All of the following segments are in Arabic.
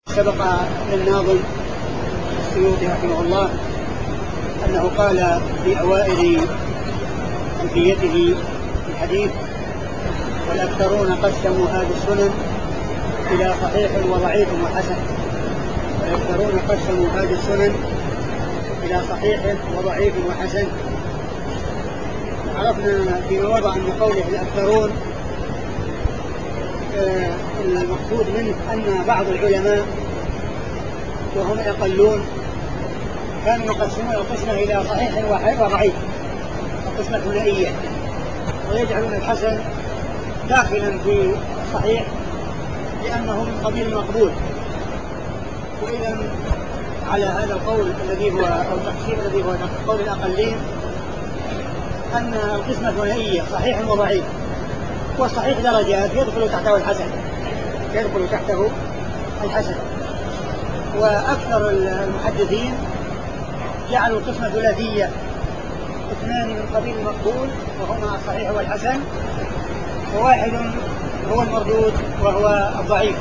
سبق للناظم السيوطي رحمه الله أنه قال في أوائل ألفيته في الحديث: والأكثرون قسموا هذه السنن إلى صحيح وضعيف وحسن. والأكثرون قسموا هذه السنن إلى صحيح وضعيف وحسن. عرفنا في مواضع أن قوله الأكثرون المقصود منه أن بعض العلماء وهم الأقلون كانوا يقسمون القسمة إلى صحيح وضعيف، القسمة الثنائية، ويجعلون الحسن داخلا في الصحيح لأنه من قبيل المقبول. وإذا على هذا القول الذي هو أو التقسيم الذي هو قول الأقلين أن القسمة الثنائية صحيح وضعيف، والصحيح درجات يدخل تحته الحسن. وأكثر المحدثين جعلوا القسمة ثلاثية: اثنان من قبيل المقبول وهما الصحيح والحسن، وواحد هو المردود وهو الضعيف.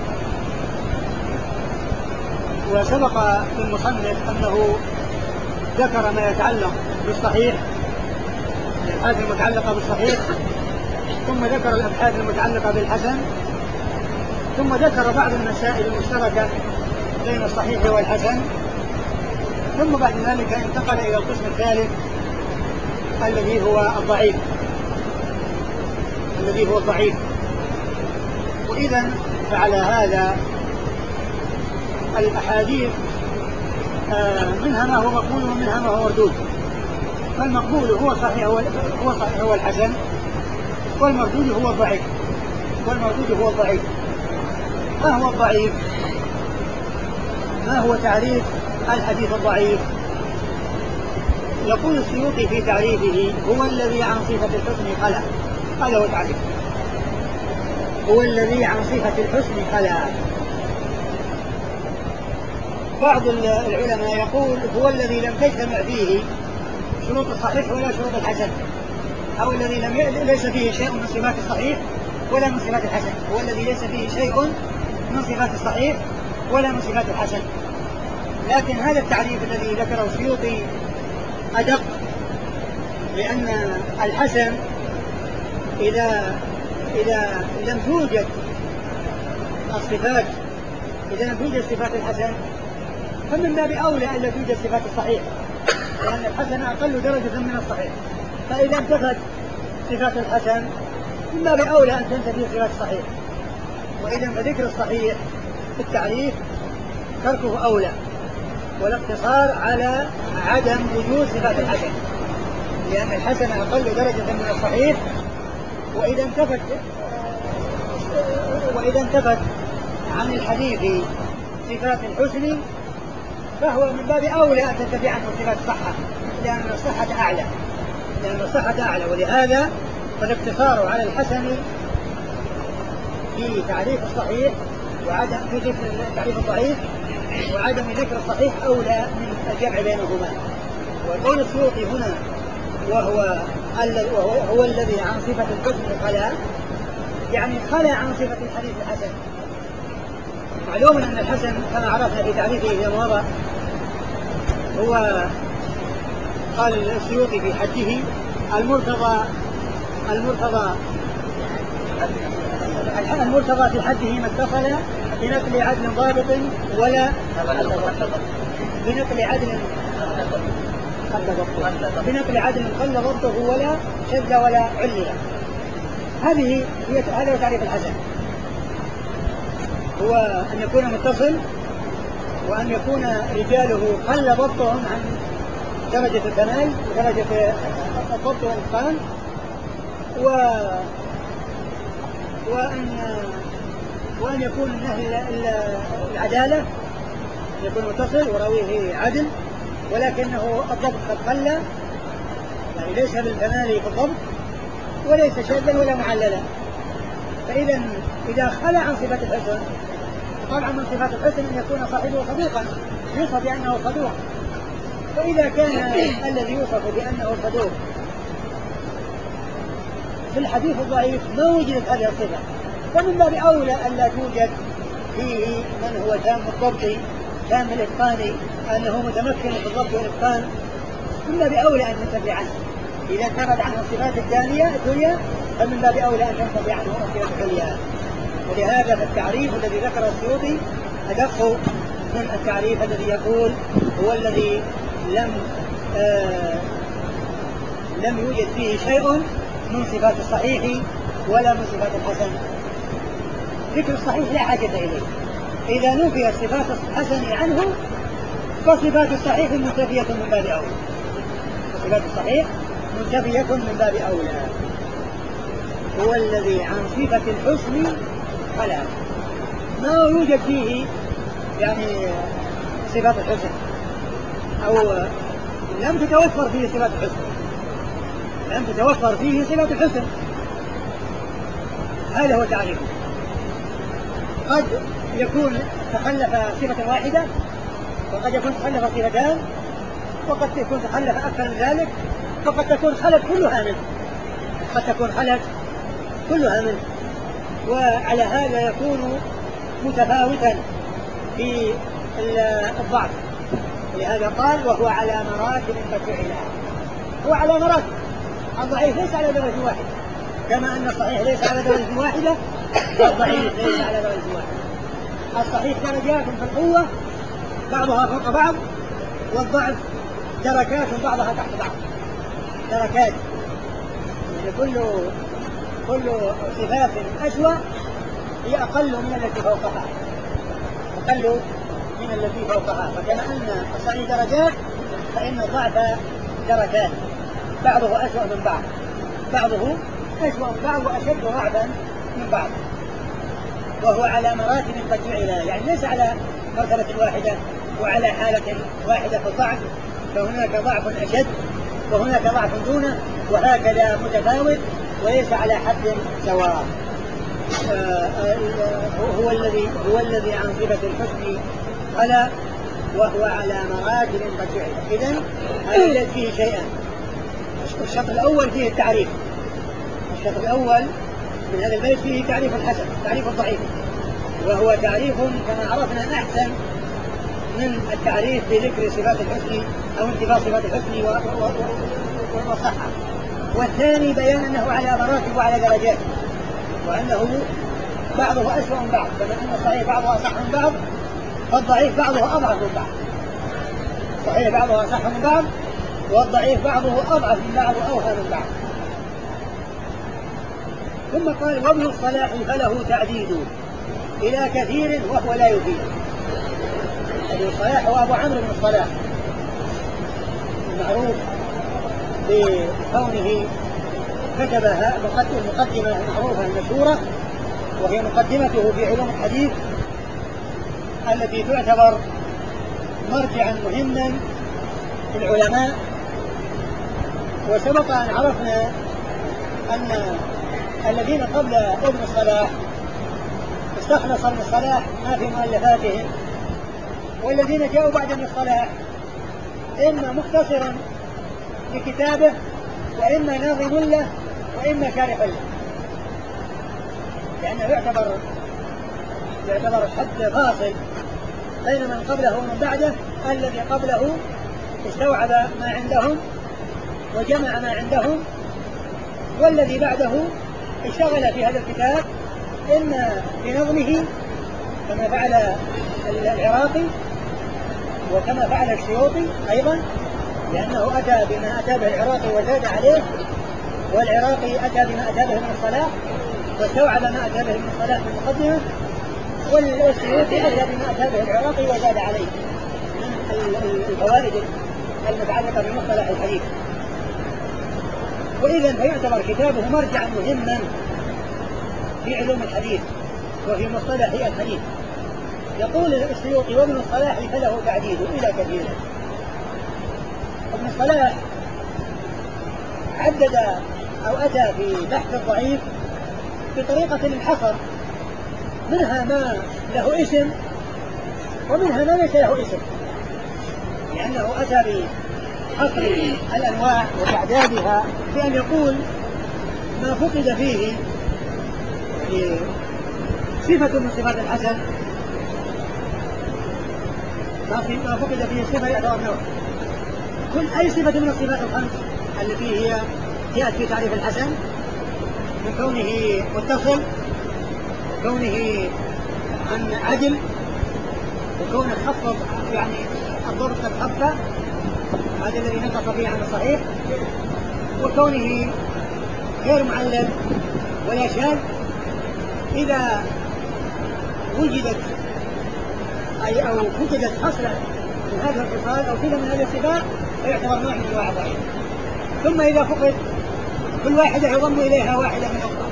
وسبق للمصنف أنه ذكر ما يتعلق بالصحيح، الأبحاث المتعلقة بالصحيح، ثم ذكر الأبحاث المتعلقة بالحسن، ثم ذكر بعض المسائل المشتركة بين الصحيح والحسن، ثم بعد ذلك انتقل إلى القسم الثالث الذي هو الضعيف. وإذا فعلى هذا الأحاديث منها ما هو مقبول ومنها ما هو مردود. فالمقبول هو الصحيح هو الحسن، والمردود هو الضعيف. ما هو الضعيف؟ ما هو تعريف الحديث الضعيف؟ يقول السيوطي في تعريفه: هو الذي عن صفة الحسن خلا. هذا هو تعريف، هو الذي عن صفة الحسن خلا. بعض العلماء يقول: هو الذي لم تجتمع فيه شروط الصحيح ولا شروط الحسن، أو الذي ليس فيه شيء من صفات الصحيح ولا من صفات الحسن. هو الذي ليس فيه شيء من صفات الصحيح ولا من صفات الحسن. لكن هذا التعريف الذي ذكره السيوطي أدق، لأن الحسن إذا لم توجد صفات الحسن فمن باب أولى أن لا توجد صفات الصحيح، لأن الحسن أقل درجة من الصحيح. فإذا انتفت صفات الحسن من باب أولى أن تنتفي صفات الصحيح. وإذا فذكر الصحيح في التعريف تركه أولى، والاقتصار على عدم وجود صفات الحسن، لأن الحسن أقل درجة من الصحيح. وإذا انتفت عن الحديث صفات الحسن فهو من باب أولى أن تنتفي عنه صفات الصحة، لأن الصحة أعلى. ولهذا فالاقتصار على الحسن في تعريف الصحيح وعدم في ذكر تعريف الضعيف وعدم ذكر الصحيح أولى من الجمع بينهما. وقول السيوطي هنا وهو الذي عن صفة الحسن خلا، يعني خلا عن صفة الحديث الحسن. معلوم أن الحسن كما عرفنا في تعريفه في مضى هو، قال السيوطي في حده: المرتضى في حده ما اتصل بنقل عدل ضابط ولا بنقل عدل قل ضبطه ولا شد ولا عليا. هذا هو تعريف الحسن، هو أن يكون متصل، وأن يكون رجاله قل ضبطهم عن درجة الكمال ودرجة الضبط والإتقان، وأن يكون من أهل العدالة، يكون متصل وراويه عدل، ولكنه الضبط قد قل، يعني ليس بالكمال في الضبط وليس شاذا ولا معللا. إذا خلى عن صفة الحسن، طبعا من صفات الحسن أن يكون صاحبه صدوقا يوصف بأنه صدوق. فإذا كان الذي يوصف بأنه صدوق في الحديث الضعيف ما وجدت هذه الصفة، فمن باب أولى أن لا توجد فيه من هو تام الضبط تام الإتقان أنه متمكن في الضبط والإتقان من باب أولى أن تنتفي عنه. إذا ثبت عنه الصفات الدنيا فمن باب أولى أن تنتفي عنه الصفات العليا. ولهذا فالتعريف الذي ذكره السيوطي أدق من التعريف الذي يقول هو الذي لم يوجد فيه شيء من صفات الصحيح ولا من صفات الحسن. ذكر الصحيح لا حاجة إليه، إذا نفي صفات الحسن عنه فصفات الصحيح منتفية من باب أولى. صفات الصحيح منتفية من باب أولى. هو الذي عن صفة الحسن خلا، ما يوجد فيه يعني صفات الحسن أو لم تتوفر فيه صفات الحسن، لم تتوفر فيه صفات الحسن. هذا هو تعريفه. قد يكون تخلف صفة واحدة، وقد يكون تخلف صفتان، وقد يكون تخلف أكثر من ذلك، وقد تكون خلف كلها منه، قد تكون خلف كلها منه. وعلى هذا يكون متفاوتا في الضعف. ولهذا قال وهو على مراتب فجعلها. هو على مراتب، الضعيف ليس على درجة واحدة، كما أن الصحيح ليس على درجة واحدة والضعيف ليس على درجة واحدة. الصحيح درجات في القوة بعضها فوق بعض، والضعف دركات بعضها تحت بعض. دركات يعني كل صفات أسوأ هي أقل من التي فوقها، أقل من التي فوقها. فكما أن الصحيح درجات فإن الضعف دركات، بعضه أسوأ من بعض، بعضه أسوأ من بعض وأشد ضعفا من بعض. وهو على مراتب قد جعل، يعني ليس على مرتبة واحدة وعلى حالة واحدة في الضعف، فهناك ضعف أشد وهناك ضعف دونه، وهكذا متفاوت وليس على حد سواء. هو الذي عن صفة الحسن خلا وهو على مراتب قد جعل. إذن هذا ليس فيه شيئا. الشطر الأول فيه التعريف، الشطر الأول من هذا البيت فيه تعريف الحسن، تعريف الضعيف، وهو تعريف كما عرفنا أحسن من التعريف بذكر صفات الحسن أو انتفاء صفات الحسن والصحة. والثاني بيان أنه على مراتب وعلى درجات، وأنه بعضه أسوأ من بعض، كما أن الصحيح بعضه أصح من بعض فالضعيف بعضه أضعف من بعض. الصحيح بعضه أصح من بعض والضعيف بعضه أضعف من بعض وأوهى من بعض. ثم قال وابن الصلاح فله تعديد إلى كثير وهو لا يفيد. ابن الصلاح هو أبو عمرو بن الصلاح، المعروف بكونه كتبها المقدمة المعروفة المشهورة، وهي مقدمته في علوم الحديث التي تعتبر مرجعا مهما في العلماء. وسبق أن عرفنا أن الذين قبل ابن الصلاح استخلص ابن الصلاح ما في مؤلفاتهم، والذين جاءوا بعد ابن الصلاح إما مختصرا لكتابه وإما ناظم له وإما شارح له، لأنه يعتبر حد فاصل بين من قبله ومن بعده. الذي قبله استوعب ما عندهم وجمع ما عندهم، والذي بعده اشتغل في هذا الكتاب إما بنظمه كما فعل العراقي وكما فعل السيوطي أيضا، لأنه أتى بما أتى به العراقي وزاد عليه، والعراقي أتى بما أتى به ابن الصلاح واستوعب ما أتى به ابن الصلاح في المقدمة، والسيوطي أتى بما أتى به العراقي وزاد عليه من الفوائد المتعلقة بمصطلح الحديث. وإذا فيعتبر كتابه مرجعا مهما في علوم الحديث وفي مصطلح الحديث. يقول السيوطي وابن الصلاح فله تعديد إلى كثير. ابن الصلاح عدد أو أتى في بحث الضعيف بطريقة للحصر، منها ما له اسم ومنها ما ليس له اسم، لأنه أتى بحصر الأنواع وتعدادها بأن يقول ما فقد فيه صفة من صفات الحسن ما فقد فيه صفة يعتبر نوع. كل أي صفة من الصفات الخمس التي هي جاءت في تعريف الحسن من كونه متصل، وكونه عن عدل، وكونه خفض يعني الضبط قد خفى، هذا الذي نقص فيه عن الصحيح، وكونه غير معلل ولا شاذ، إذا وجدت أو وجدت خصلة من هذا الخصال أو كل من هذه الصفات فيعتبر نوع من أنواع الضعيف. ثم إذا فقد كل واحدة يضم إليها واحدة من أخرى،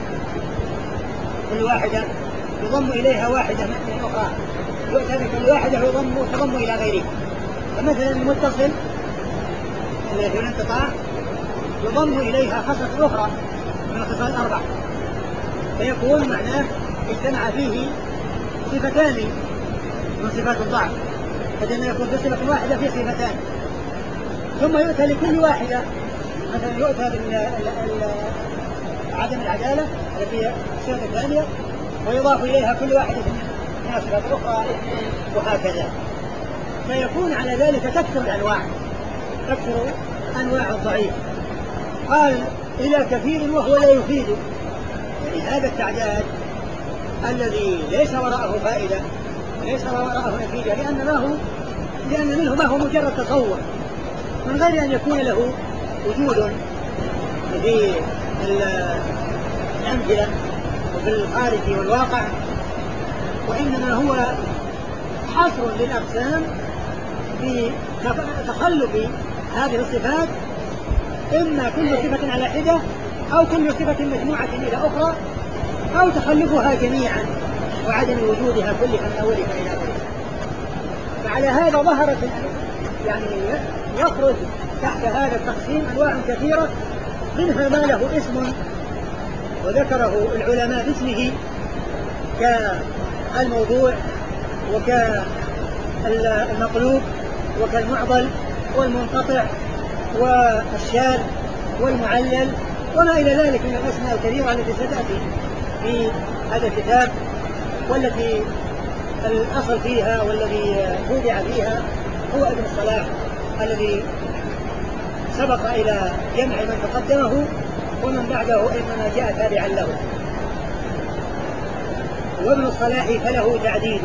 كل واحدة يضم إليها واحدة من أخرى، يؤتى بكل واحدة تضم إلى غيره. فمثلا المتصل الذي في الانقطاع يضم إليها خصلة أخرى من الخصال الأربع، فيكون معناه اجتمع فيه صفتان من صفات الضعف، بدل ما يكون في صفة واحدة في صفتان. ثم يؤتى لكل واحدة، مثلا يؤتى بعدم العدالة التي هي الصفة الثانية ويضاف إليها كل واحدة من الصفات الأخرى، وهكذا. فيكون على ذلك تكثر الأنواع، تكثر أنواع الضعيف. قال إلى كثير وهو لا يفيد، يعني هذا التعداد الذي ليس وراءه فائدة وليس وراءه نتيجة، لأن منه ما هو مجرد تصور من غير أن يكون له وجود في الأمثلة وفي الخارج والواقع، وإنما هو حصر للأقسام في تخلق هذه الصفات، إما كل صفة على حدة أو كل صفة مجموعة إلى أخرى، أو تخلقها جميعا وعدم وجودها كلها من أولها إلى آخرها. فعلى هذا ظهرت يعني يخرج تحت هذا التقسيم أنواع كثيرة، منها ما له اسم وذكره العلماء باسمه كالموضوع وكالمقلوب وكالمعضل والمنقطع والشاذ والمعلل وما إلى ذلك من الأسماء الكثيرة التي ستأتي في هذا الكتاب، والتي الأصل فيها والذي وضع فيها هو ابن الصلاح الذي سبق إلى جمع من تقدمه ومن بعده إنما جاء تابعا له. وابن الصلاح فله تعديد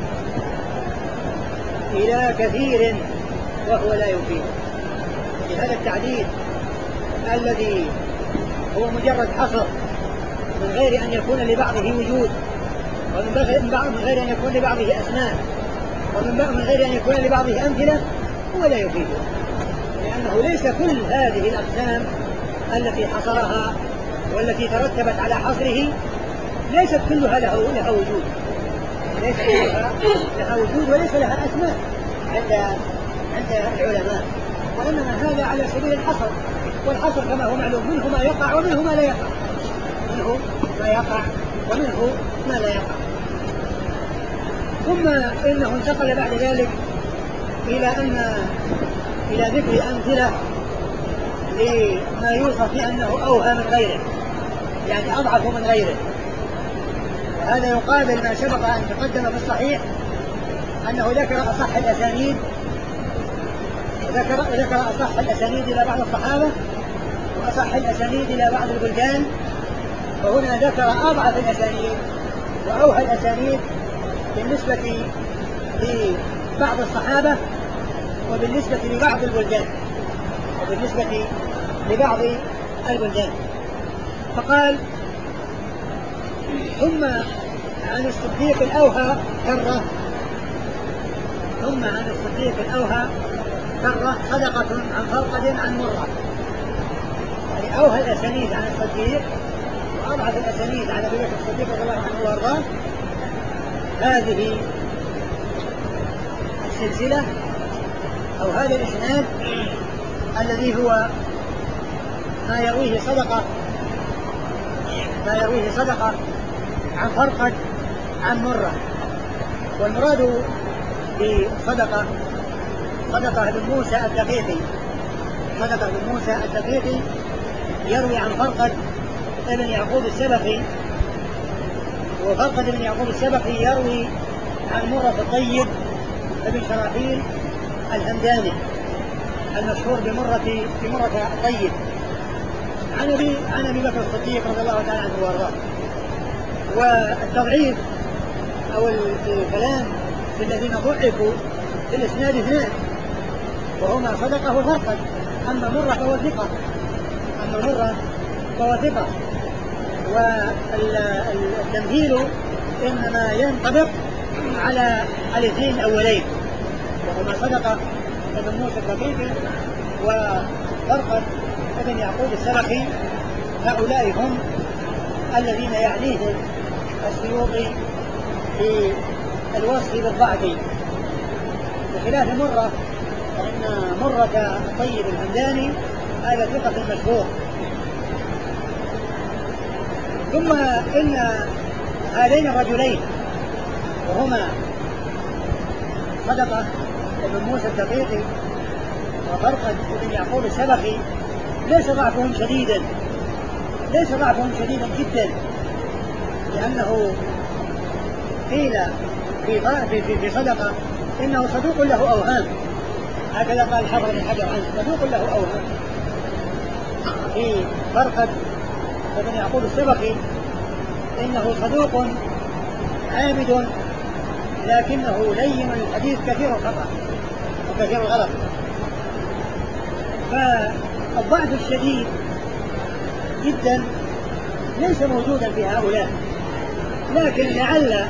إلى كثير وهو لا يفيد، لهذا التعديد الذي هو مجرد حصر من غير أن يكون لبعضه وجود، ومن غير أن يكون لبعضه أسماء، ومن غير أن يكون لبعضه أمثلة، هو لا يفيد، لأنه ليس كل هذه الأقسام التي حصرها والتي ترتبت على حصره ليست كلها لها وجود، ليس لها وجود وليس لها أسماء عند العلماء، وإنما هذا على سبيل الحصر، والحصر كما هو معلوم منه ما يقع ومنه ما لا يقع، منه ما يقع ومنه ما لا يقع. ثم إنه انتقل بعد ذلك إلى ذكر أمثلة لما يوصف بأنه أوهى من غيره، يعني أضعف من غيره، وهذا يقابل ما سبق أن تقدم في الصحيح أنه ذكر أصح الأسانيد، ذكر أصح الأسانيد إلى بعض الصحابة وأصح الأسانيد إلى بعض البلدان، وهنا ذكر أضعف الأسانيد وأوهى الأسانيد بالنسبة لبعض الصحابة وبالنسبة لبعض البلدان فقال ثم عن الصديق الأوهى كرة، صدقة عن فرقد عن مرة، يعني أوهى الأسانيد عن الصديق وأضعف الأسانيد على بيت الصديق رضي الله عنه وارضاه. هذه السلسلة أو هذا الإسناد الذي هو ما يرويه صدقة عن فرقد عن مرة، والمراد بصدقة بن موسى الدقيقي يروي عن فرقد بن يعقوب السبخي، وفرقد بن يعقوب السبخي يروي عن مرة الطيب بن شراحيل الهمداني المشهور بمرة طيب عن أبي بكر الصديق رضي الله تعالى عنه وارضاه. والتضعيف أو الكلام في الذين ضعفوا في الإسناد اثنان وهما صدقة وفرقد. أما مرة فهو ثقة والتمثيل إنما ينطبق على الاثنين الأولين وهما صدقة ابن موسى الدقيقي وفرقد ابن يعقوب السلخي. هؤلاء هم الذين يعنيهم السيوطي في الوصف بالضعف، بخلاف مرة فإن مرة طيب الهمداني هذا ثقة مشهور. ثم إن هذين الرجلين وهما صدقة ابن موسى الدقيقي وفرقد ابن يعقوب السلخي ليس ضعفهم شديدا جدا، لأنه قيل في صدقة إنه صدوق له أوهام، هكذا قال الحافظ بن حجر عنه صدوق له أوهام. في فرقد ابن يعقوب السبخي إنه صدوق عابد لكنه لين الحديث كثير الخطأ وكثير الغلط. فالضعف الشديد جدا ليس موجودا في هؤلاء، لكن لعل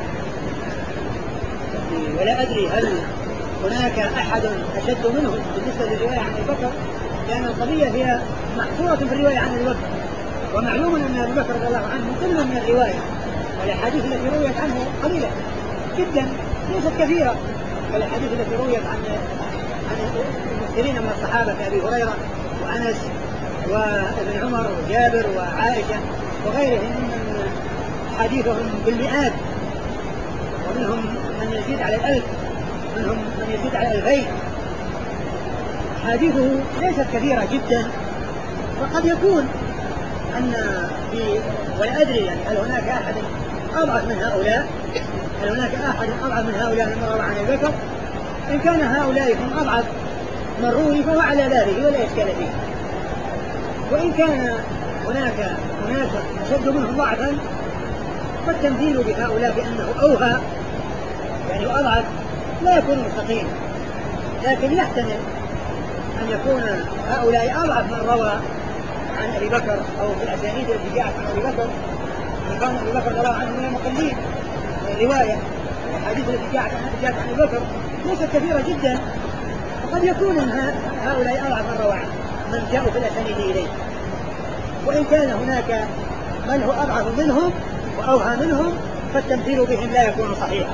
ولا أدري هل هناك أحد أشد منه بالنسبة للرواية عن أبي بكر، لأن القضية هي محصورة في الرواية عن أبي بكر، ومعلوم أن أبي بكر رضي الله عنه مقل من الرواية، والأحاديث التي رويت عنه قليلة جدا ليست كثيرة، والأحاديث التي رويت عن المكثرين من الصحابة كأبي هريرة وأنس وابن عمر وجابر وعائشة وغيرهم من حديثهم بالمئات، ومنهم من يزيد على 1000، منهم من يزيد على 2000. حديثه ليست كثيرة جدا، وقد يكون أن ولا أدري يعني هل هناك أحد أضعف من هؤلاء، من روى عن أبي بكر. إن كان هؤلاء هم أضعف من روي فهو على بابه ولا إشكال فيه، وإن كان هناك أناس أشد منهم ضعفا فالتمثيل بهؤلاء بأنه أوهى يعني أضعف لا يكون مستقيم، لكن يحتمل أن يكون هؤلاء أضعف من روى عن أبي بكر أو في الأسانيد التي جاءت عن أبي بكر، وكان أبي بكر رضي الله عنه من المقلين الرواية. الحديث التي جاءت عن أبي بكر ليست كثيرة جدا، وقد يكون هؤلاء أضعف من روى من جاءوا في الأسانيد إليه، وإن كان هناك من هو أضعف منهم وأوهى منهم فالتمثيل بهم لا يكون صحيحا،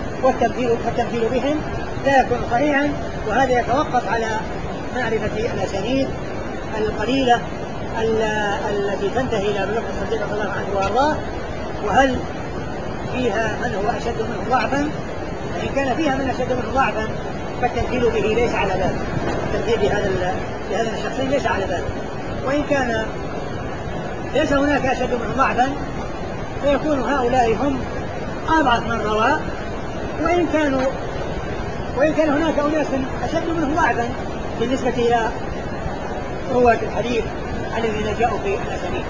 وهذا يتوقف على معرفة الأسانيد القليلة التي تنتهي إلى أبي بكر الصديق رضي الله عنه وأرضاه، وهل فيها من هو أشد منه ضعفا. فإن كان فيها من أشد منه ضعفا فالتمثيل به ليس على بال، التمثيل بهذا الشخصين ليس على بال. وإن كان ليس هناك أشد منه ضعفا فيكون هؤلاء هم أضعف من روى، وإن كان هناك أناس أشد منه ضعفا بالنسبة إلى رواة الحديث الذين جاءوا في الأسانيد.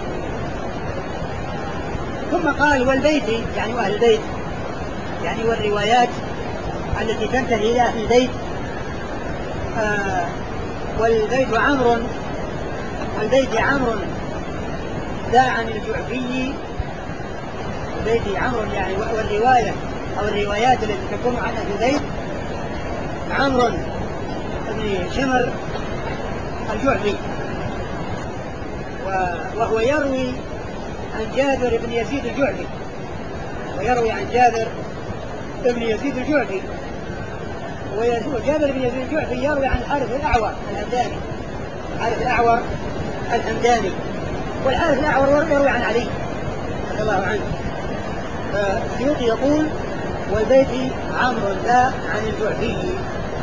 ثم قال والبيت يعني أهل البيت يعني والروايات التي تنتهي إلى أهل البيت. والبيت عمرو ذا عن الجعفي، البيت عمرو يعني والرواية أو الروايات التي تكون عن أهل البيت عمرو بن شمر الجعفي، وهو يروي عن جابر بن يزيد الجعفي، وجابر بن يزيد الجعفي يروي عن الحارث الأعور الهمداني، والحارث الأعور يروي عن علي رضي الله عنه. فالسيوطي يقول والبيت عمرو ذا عن الجعفي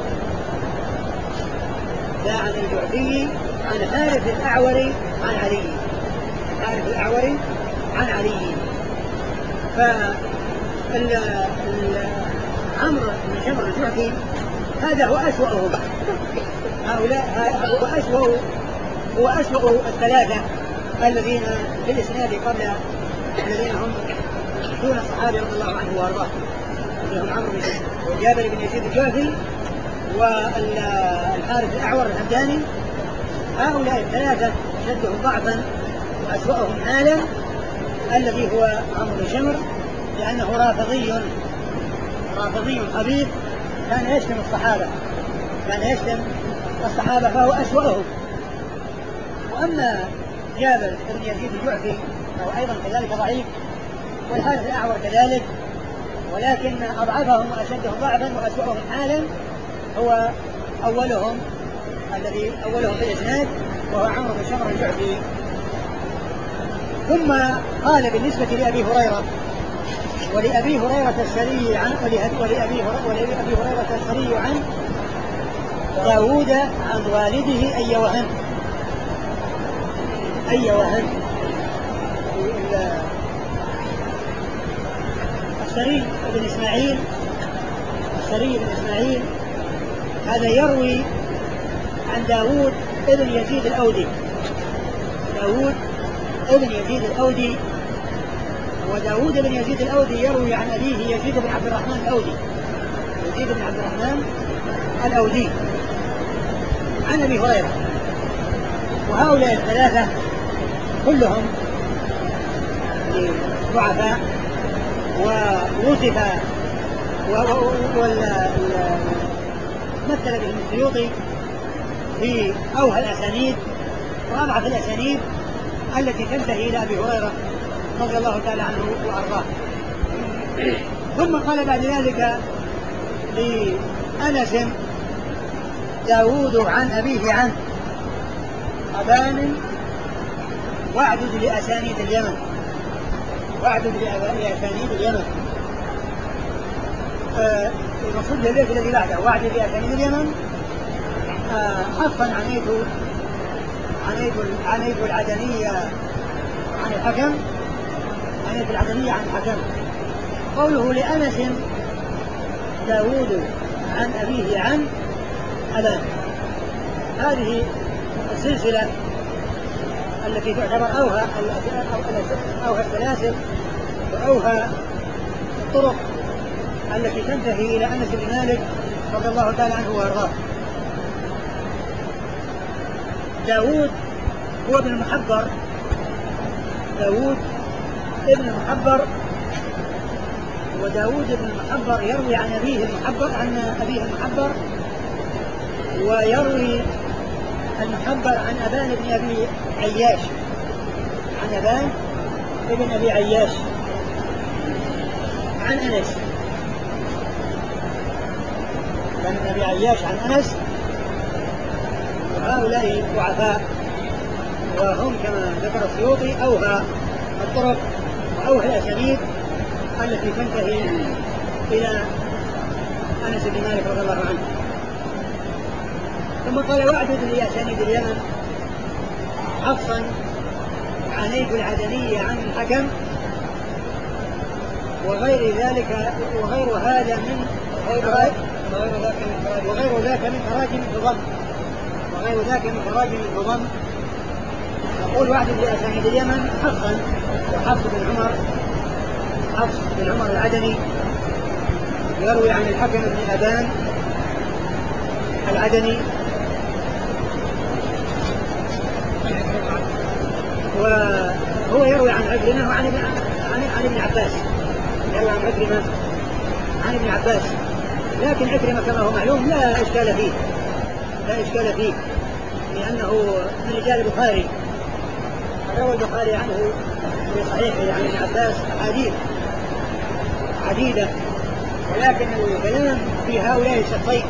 عن حارث الأعور عن علي. فعمرو بن شمر الجعفي هذا هو أسوأهم. هؤلاء هو أسوأ الثلاثة الذين في الإسناد قبل الذين هم دون الصحابة رضي الله عنه وأرضاه، اللي هم عمرو بن شعيب وجابر بن يزيد الجعفي والحارث الأعور الهمداني. هؤلاء الثلاثة أشدهم ضعفا وأسوأهم حالا الذي هو عمرو بن شمر، لأنه رافضي خبيث، كان يشتم الصحابة فهو أسوأهم. وأما جابر بن يزيد الجعفي فهو أيضا كذلك ضعيف، والحارث الأعور كذلك، ولكن أضعفهم وأشدهم ضعفا وأسوأهم حالا هو أولهم في الإسناد، وهو عمرو بن شمر الجعفي. ثم قال بالنسبة لأبي هريرة ولأبي هريرة السري عن داود عن والده أي وهن السري بن إسماعيل هذا يروي عن داود ابن يزيد الأودي، وداود بن يزيد الأودي يروي عن أبيه يزيد بن عبد الرحمن الأودي عن أبي هريرة. وهؤلاء الثلاثة كلهم ضعفاء ووصف مثل بهم السيوطي في أوهى الأسانيد وأضعف الأسانيد التي تنتهي إلى أبي هريرة رضي الله تعالى عنه وأرضاه. ثم قال بعد ذلك لأنس داود عن أبيه عن أبان واعدد لأسانيد اليمن المقصود بالبيت الذي بعده واعدد لأسانيد اليمن حقا عنيت العدنية عن الحكم، قوله لأنس داود عن أبيه عن أبان، هذه السلسلة التي تعتبر أوهى السلاسل وأوهى الطرق التي تنتهي إلى أنس بن مالك رضي الله تعالى عنه وأرضاه. داود هو ابن المحبر، وداود بن المحبر يروي عن أبيه المحبر ويروي المحبر عن أبان بن أبي عياش، عن أنس، بن أبي عياش عن أنس. وهؤلاء ضعفاء، وهم كما ذكر السيوطي أوهى الطرق وأوهى الأسانيد التي تنتهي إلى أنس بن مالك رضي الله عنه. ثم قال واعدد لأسانيد اليمن حفصا عنيت العدنية عن الحكم وغير ذلك وغير ذاك من تراجم الضم. يقول واعدد لأسانيد اليمن حفصا وحفص بن عمر العدني يروي عن الحكم بن أبان العدني، وهو يروي عن عكرمة وعن ابن عباس، لكن عكرمة كما هو معلوم لا إشكال فيه لأنه من رجال البخاري، روى البخاري عنه في صحيحه عن ابن عباس أحاديث عديدة، ولكن الكلام في هؤلاء الشخصين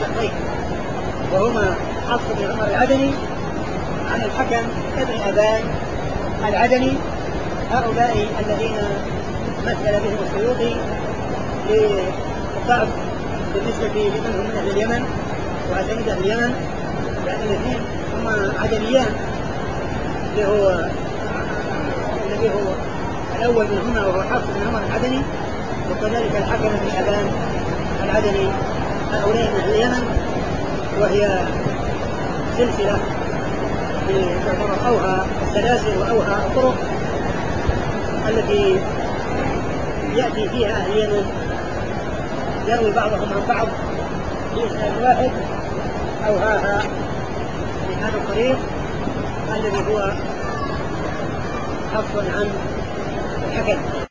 وهما حفص بن عمر العدني عن الحكم ابن أبان العدني. هؤلاء الذين مثل بهم السيوطي للضعف بالنسبة لمن هم من أهل اليمن وأسانيد أهل اليمن، لأن الاثنين هما عدنيان، الذي هو الأول منهما وهو حفص بن عمر العدني، وكذلك الحكم بن أبان العدني هؤلاء من أهل اليمن، وهي سلسلة تعتبر أوهى السلاسل وأوهى الطرق التي يأتي فيها أهل اليمن يروي بعضهم عن بعض بإسناد واحد أوهاها من هذا الطريق الذي هو حفظ عن الحكم.